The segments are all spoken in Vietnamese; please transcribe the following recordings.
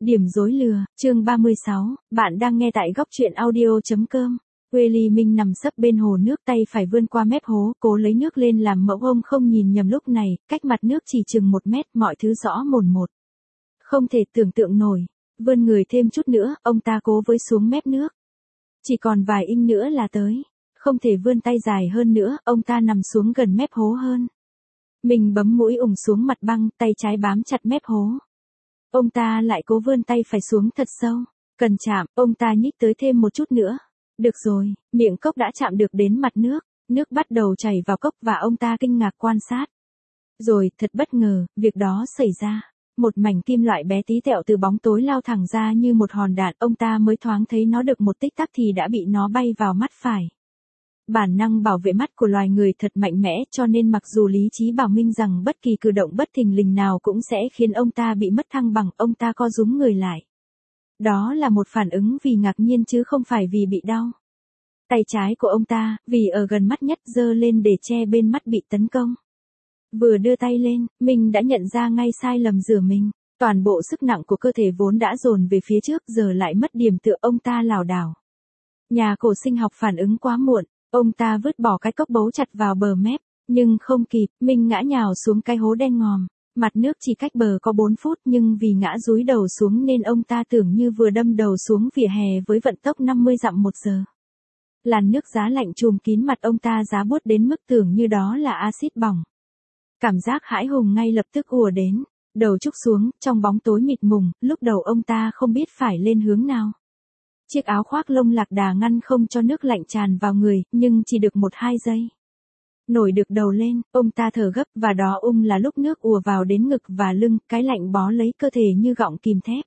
Điểm rối lừa, chương 36, bạn đang nghe tại góc truyện audio.com. Quê Ly Minh nằm sấp bên hồ nước, tay phải vươn qua mép hố, cố lấy nước lên làm mẫu. Ông không nhìn nhầm, lúc này, cách mặt nước chỉ chừng 1 mét, mọi thứ rõ mồn một. Không thể tưởng tượng nổi. Vươn người thêm chút nữa, ông ta cố với xuống mép nước. Chỉ còn vài inch nữa là tới. Không thể vươn tay dài hơn nữa, ông ta nằm xuống gần mép hố hơn. Mình bấm mũi ủng xuống mặt băng, tay trái bám chặt mép hố. Ông ta lại cố vươn tay phải xuống thật sâu. Cần chạm, ông ta nhích tới thêm một chút nữa. Được rồi, miệng cốc đã chạm được đến mặt nước. Nước bắt đầu chảy vào cốc và ông ta kinh ngạc quan sát. Rồi, thật bất ngờ, việc đó xảy ra. Một mảnh kim loại bé tí tẹo từ bóng tối lao thẳng ra như một hòn đạn. Ông ta mới thoáng thấy nó được một tích tắc thì đã bị nó bay vào mắt phải. Bản năng bảo vệ mắt của loài người thật mạnh mẽ, cho nên mặc dù lý trí bảo minh rằng bất kỳ cử động bất thình lình nào cũng sẽ khiến ông ta bị mất thăng bằng, ông ta co rúm người lại. Đó là một phản ứng vì ngạc nhiên chứ không phải vì bị đau. Tay trái của ông ta, vì ở gần mắt nhất, giơ lên để che bên mắt bị tấn công. Vừa đưa tay lên, mình đã nhận ra ngay sai lầm rửa mình. Toàn bộ sức nặng của cơ thể vốn đã dồn về phía trước, giờ lại mất điểm tựa, ông ta lảo đảo. Nhà cổ sinh học phản ứng quá muộn. Ông ta vứt bỏ cái cốc bấu chặt vào bờ mép, nhưng không kịp, mình ngã nhào xuống cái hố đen ngòm. Mặt nước chỉ cách bờ có 4 phút, nhưng vì ngã dúi đầu xuống nên ông ta tưởng như vừa đâm đầu xuống vỉa hè với vận tốc 50 dặm một giờ. Làn nước giá lạnh trùm kín mặt ông ta, giá buốt đến mức tưởng như đó là axit bỏng. Cảm giác hãi hùng ngay lập tức ùa đến, đầu trúc xuống, trong bóng tối mịt mùng, lúc đầu ông ta không biết phải lên hướng nào. Chiếc áo khoác lông lạc đà ngăn không cho nước lạnh tràn vào người, nhưng chỉ được 1-2 giây. Nổi được đầu lên, ông ta thở gấp, và đó là lúc nước ùa vào đến ngực và lưng, cái lạnh bó lấy cơ thể như gọng kìm thép.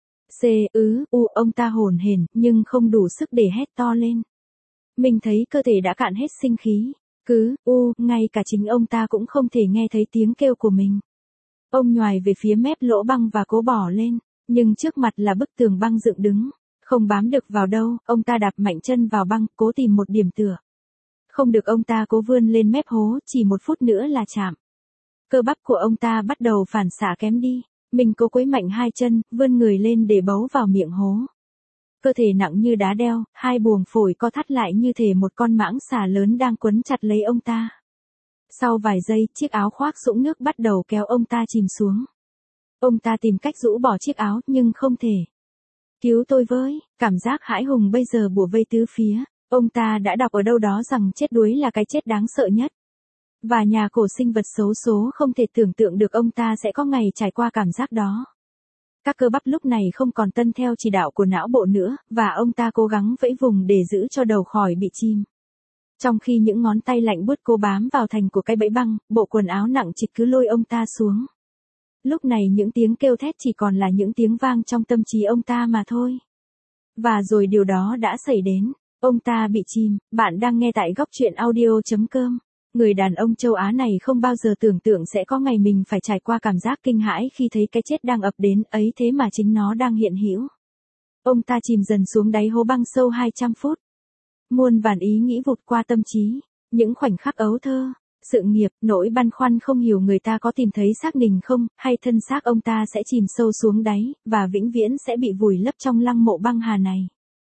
Ông ta hổn hển, nhưng không đủ sức để hét to lên. Mình thấy cơ thể đã cạn hết sinh khí. Ngay cả chính ông ta cũng không thể nghe thấy tiếng kêu của mình. Ông nhoài về phía mép lỗ băng và cố bỏ lên, nhưng trước mặt là bức tường băng dựng đứng. Không bám được vào đâu, ông ta đạp mạnh chân vào băng, cố tìm một điểm tựa. Không được, ông ta cố vươn lên mép hố, chỉ 1 phút nữa là chạm. Cơ bắp của ông ta bắt đầu phản xạ kém đi. Mình cố quấy mạnh 2 chân, vươn người lên để bấu vào miệng hố. Cơ thể nặng như đá đeo, 2 buồng phổi co thắt lại như thể một con mãng xà lớn đang quấn chặt lấy ông ta. Sau vài giây, chiếc áo khoác sũng nước bắt đầu kéo ông ta chìm xuống. Ông ta tìm cách rũ bỏ chiếc áo, nhưng không thể. Cứu tôi với, cảm giác hãi hùng bây giờ bủa vây tứ phía. Ông ta đã đọc ở đâu đó rằng chết đuối là cái chết đáng sợ nhất. Và nhà cổ sinh vật xấu số không thể tưởng tượng được ông ta sẽ có ngày trải qua cảm giác đó. Các cơ bắp lúc này không còn tuân theo chỉ đạo của não bộ nữa, và ông ta cố gắng vẫy vùng để giữ cho đầu khỏi bị chìm. Trong khi những ngón tay lạnh buốt cố bám vào thành của cái bẫy băng, bộ quần áo nặng trịch cứ lôi ông ta xuống. Lúc này những tiếng kêu thét chỉ còn là những tiếng vang trong tâm trí ông ta mà thôi. Và rồi điều đó đã xảy đến. Ông ta bị chìm. Bạn đang nghe tại góc truyện audio.com. Người đàn ông châu Á này không bao giờ tưởng tượng sẽ có ngày mình phải trải qua cảm giác kinh hãi khi thấy cái chết đang ập đến, ấy thế mà chính nó đang hiện hữu. Ông ta chìm dần xuống đáy hố băng sâu 200 phút. Muôn vàn ý nghĩ vụt qua tâm trí. Những khoảnh khắc ấu thơ, sự nghiệp, nỗi băn khoăn không hiểu người ta có tìm thấy xác mình không, hay thân xác ông ta sẽ chìm sâu xuống đáy, và vĩnh viễn sẽ bị vùi lấp trong lăng mộ băng hà này.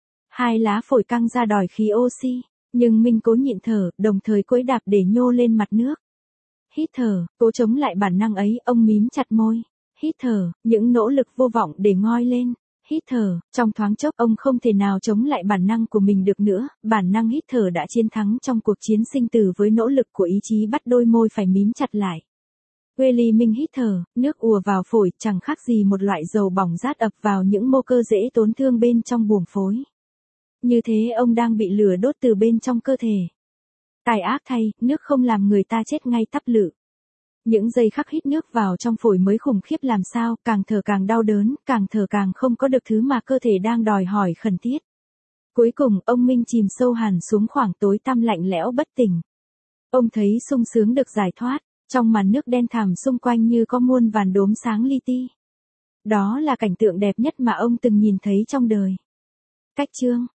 2 lá phổi căng ra đòi khí oxy, nhưng mình cố nhịn thở, đồng thời cối đạp để nhô lên mặt nước. Hít thở, cố chống lại bản năng ấy, ông mím chặt môi. Hít thở, những nỗ lực vô vọng để ngoi lên. Hít thở, trong thoáng chốc ông không thể nào chống lại bản năng của mình được nữa, bản năng hít thở đã chiến thắng trong cuộc chiến sinh tử với nỗ lực của ý chí bắt đôi môi phải mím chặt lại. Quê Ly Minh hít thở, nước ùa vào phổi, chẳng khác gì một loại dầu bỏng rát ập vào những mô cơ dễ tổn thương bên trong buồng phổi. Như thế ông đang bị lửa đốt từ bên trong cơ thể. Tài ác thay, nước không làm người ta chết ngay tắp lự. Những giây khắc hít nước vào trong phổi mới khủng khiếp làm sao, càng thở càng đau đớn, càng thở càng không có được thứ mà cơ thể đang đòi hỏi khẩn thiết. Cuối cùng, ông Minh chìm sâu hẳn xuống khoảng tối tăm lạnh lẽo bất tỉnh. Ông thấy sung sướng được giải thoát, trong màn nước đen thẳm xung quanh như có muôn vàn đốm sáng li ti. Đó là cảnh tượng đẹp nhất mà ông từng nhìn thấy trong đời. Cách chương